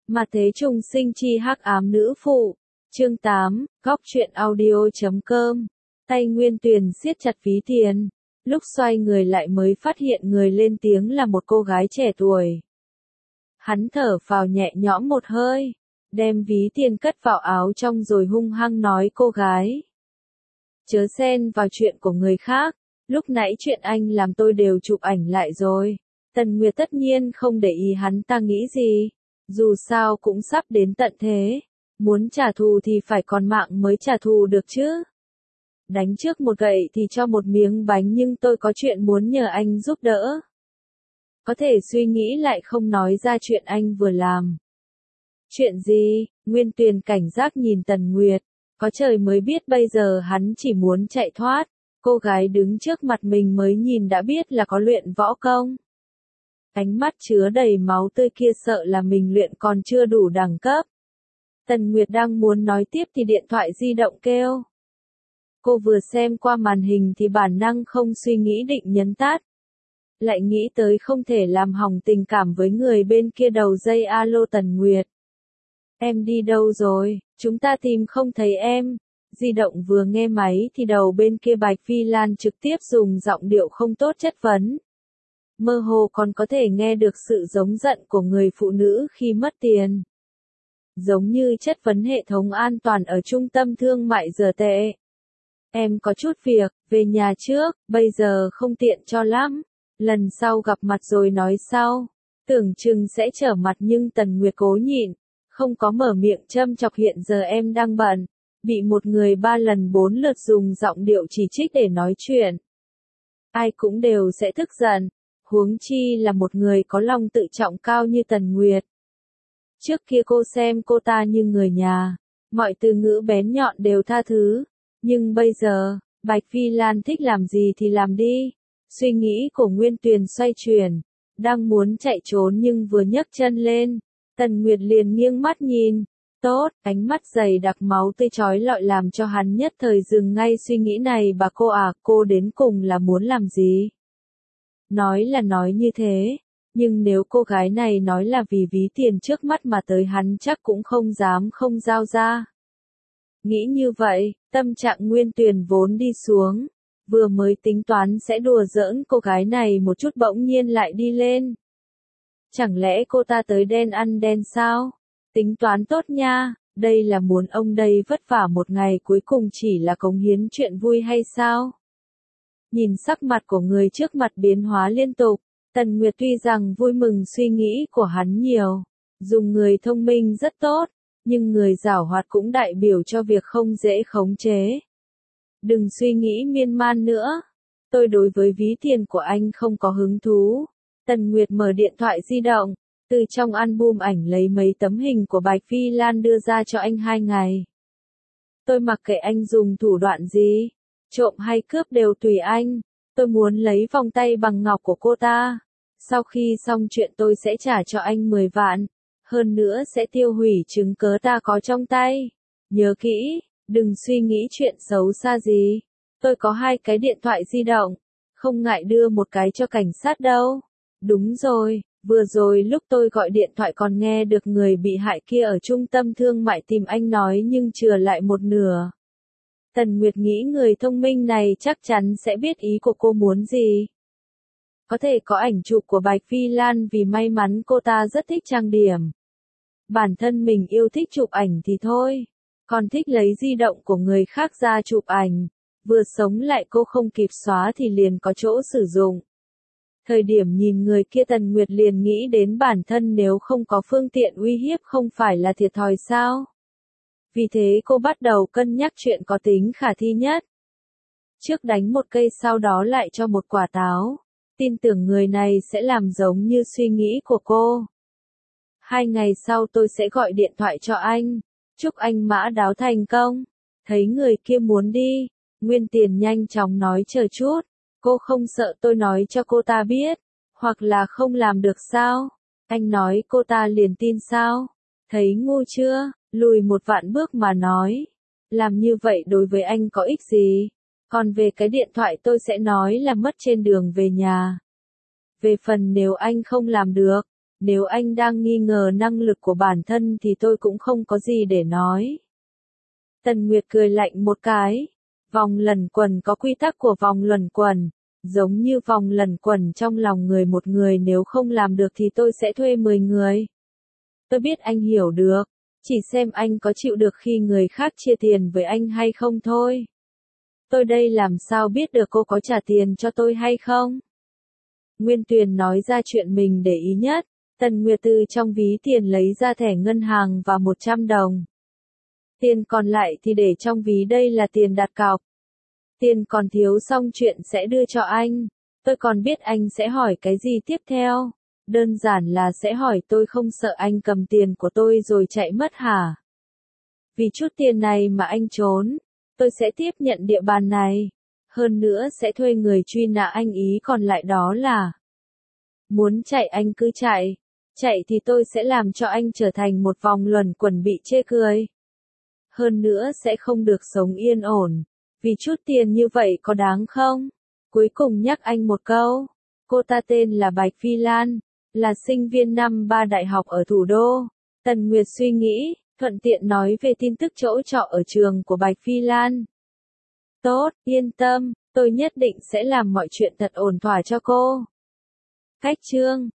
Mà thế trùng sinh chi hắc ám nữ phụ. Chương 8, góc truyện audio.com. Tay Nguyên Tuyền siết chặt ví tiền. Lúc xoay người lại mới phát hiện người lên tiếng là một cô gái trẻ tuổi. Hắn thở phào nhẹ nhõm một hơi, đem ví tiền cất vào áo trong rồi hung hăng nói cô gái. Chớ xen vào chuyện của người khác, lúc nãy chuyện anh làm tôi đều chụp ảnh lại rồi. Tần Nguyệt tất nhiên không để ý hắn ta nghĩ gì, dù sao cũng sắp đến tận thế, muốn trả thù thì phải còn mạng mới trả thù được chứ. Đánh trước một gậy thì cho một miếng bánh, nhưng tôi có chuyện muốn nhờ anh giúp đỡ. Có thể suy nghĩ lại không nói ra chuyện anh vừa làm. Chuyện gì? Nguyên Tuyền cảnh giác nhìn Tần Nguyệt, có trời mới biết bây giờ hắn chỉ muốn chạy thoát. Cô gái đứng trước mặt mình mới nhìn đã biết là có luyện võ công. Ánh mắt chứa đầy máu tươi kia sợ là mình luyện còn chưa đủ đẳng cấp. Tần Nguyệt đang muốn nói tiếp thì điện thoại di động kêu. Cô vừa xem qua màn hình thì bản năng không suy nghĩ định nhấn tắt. Lại nghĩ tới không thể làm hỏng tình cảm với người bên kia đầu dây. Alo Tần Nguyệt. Em đi đâu rồi? Chúng ta tìm không thấy em. Di động vừa nghe máy thì đầu bên kia Bạch Phi Lan trực tiếp dùng giọng điệu không tốt chất vấn. Mơ hồ còn có thể nghe được sự giống giận của người phụ nữ khi mất tiền. Giống như chất vấn hệ thống an toàn ở trung tâm thương mại giờ tệ. Em có chút việc, về nhà trước, bây giờ không tiện cho lắm. Lần sau gặp mặt rồi nói sau. Tưởng chừng sẽ trở mặt nhưng Tần Nguyệt cố nhịn, không có mở miệng châm chọc. Hiện giờ em đang bận, bị một người 3 lần 4 lượt dùng giọng điệu chỉ trích để nói chuyện. Ai cũng đều sẽ tức giận, huống chi là một người có lòng tự trọng cao như Tần Nguyệt. Trước kia cô xem cô ta như người nhà, mọi từ ngữ bén nhọn đều tha thứ, nhưng bây giờ, Bạch Phi Lan thích làm gì thì làm đi. Suy nghĩ của Nguyên Tuyền xoay chuyển, đang muốn chạy trốn nhưng vừa nhấc chân lên, Tần Nguyệt liền nghiêng mắt nhìn. Tốt, ánh mắt dày đặc máu tươi chói lọi làm cho hắn nhất thời dừng ngay suy nghĩ này. Bà cô à, cô đến cùng là muốn làm gì? Nói là nói như thế, nhưng nếu cô gái này nói là vì ví tiền trước mắt mà tới hắn chắc cũng không dám không giao ra. Nghĩ như vậy, tâm trạng Nguyên Tuyền vốn đi xuống, vừa mới tính toán sẽ đùa giỡn cô gái này một chút bỗng nhiên lại đi lên. Chẳng lẽ cô ta tới đen ăn đen sao? Tính toán tốt nha, đây là muốn ông đây vất vả một ngày cuối cùng chỉ là cống hiến chuyện vui hay sao? Nhìn sắc mặt của người trước mặt biến hóa liên tục, Tần Nguyệt tuy rằng vui mừng suy nghĩ của hắn nhiều, dùng người thông minh rất tốt, nhưng người giảo hoạt cũng đại biểu cho việc không dễ khống chế. Đừng suy nghĩ miên man nữa, tôi đối với ví tiền của anh không có hứng thú. Tần Nguyệt mở điện thoại di động, từ trong album ảnh lấy mấy tấm hình của Bạch Phi Lan đưa ra cho anh 2 ngày. Tôi mặc kệ anh dùng thủ đoạn gì, trộm hay cướp đều tùy anh, tôi muốn lấy vòng tay bằng ngọc của cô ta. Sau khi xong chuyện tôi sẽ trả cho anh 10 vạn, hơn nữa sẽ tiêu hủy chứng cớ ta có trong tay. Nhớ kỹ, đừng suy nghĩ chuyện xấu xa gì. Tôi có 2 cái điện thoại di động, không ngại đưa một cái cho cảnh sát đâu. Đúng rồi, vừa rồi lúc tôi gọi điện thoại còn nghe được người bị hại kia ở trung tâm thương mại tìm anh nói nhưng chừa lại một nửa. Tần Nguyệt nghĩ người thông minh này chắc chắn sẽ biết ý của cô muốn gì. Có thể có ảnh chụp của Bạch Phi Lan vì may mắn cô ta rất thích trang điểm. Bản thân mình yêu thích chụp ảnh thì thôi, còn thích lấy di động của người khác ra chụp ảnh, vừa sống lại cô không kịp xóa thì liền có chỗ sử dụng. Thời điểm nhìn người kia Tần Nguyệt liền nghĩ đến bản thân nếu không có phương tiện uy hiếp không phải là thiệt thòi sao? Vì thế cô bắt đầu cân nhắc chuyện có tính khả thi nhất. Trước đánh một cây sau đó lại cho một quả táo, tin tưởng người này sẽ làm giống như suy nghĩ của cô. 2 ngày sau tôi sẽ gọi điện thoại cho anh, chúc anh mã đáo thành công. Thấy người kia muốn đi, Nguyên Tiền nhanh chóng nói chờ chút. Cô không sợ tôi nói cho cô ta biết, hoặc là không làm được sao? Anh nói cô ta liền tin sao? Thấy ngu chưa? Lùi 1 vạn bước mà nói. Làm như vậy đối với anh có ích gì? Còn về cái điện thoại tôi sẽ nói là mất trên đường về nhà. Về phần nếu anh không làm được, Nếu anh đang nghi ngờ năng lực của bản thân thì tôi cũng không có gì để nói. Tần Nguyệt cười lạnh một cái. Vòng luẩn quẩn có quy tắc của vòng luẩn quẩn. Giống như vòng luẩn quẩn trong lòng người một người, nếu không làm được thì tôi sẽ thuê 10 người. Tôi biết anh hiểu được. Chỉ xem anh có chịu được khi người khác chia tiền với anh hay không thôi. Tôi đây làm sao biết được cô có trả tiền cho tôi hay không? Nguyên Tuyền nói ra chuyện mình để ý nhất. Tần Nguyệt từ trong ví tiền lấy ra thẻ ngân hàng và 100 đồng. Tiền còn lại thì để trong ví, đây là tiền đặt cọc. Tiền còn thiếu xong chuyện sẽ đưa cho anh. Tôi còn biết anh sẽ hỏi cái gì tiếp theo. Đơn giản là sẽ hỏi tôi không sợ anh cầm tiền của tôi rồi chạy mất hả? Vì chút tiền này mà anh trốn, tôi sẽ tiếp nhận địa bàn này. Hơn nữa sẽ thuê người truy nã anh, ý còn lại đó là muốn chạy anh cứ chạy. Chạy thì tôi sẽ làm cho anh trở thành một vòng luẩn quẩn bị chê cười. Hơn nữa sẽ không được sống yên ổn. Vì chút tiền như vậy có đáng không? Cuối cùng nhắc anh một câu. Cô ta tên là Bạch Phi Lan, là sinh viên năm 3 đại học ở thủ đô. Tần Nguyệt suy nghĩ, thuận tiện nói về tin tức chỗ trọ ở trường của Bạch Phi Lan. Tốt, yên tâm, tôi nhất định sẽ làm mọi chuyện thật ổn thỏa cho cô. Cách chương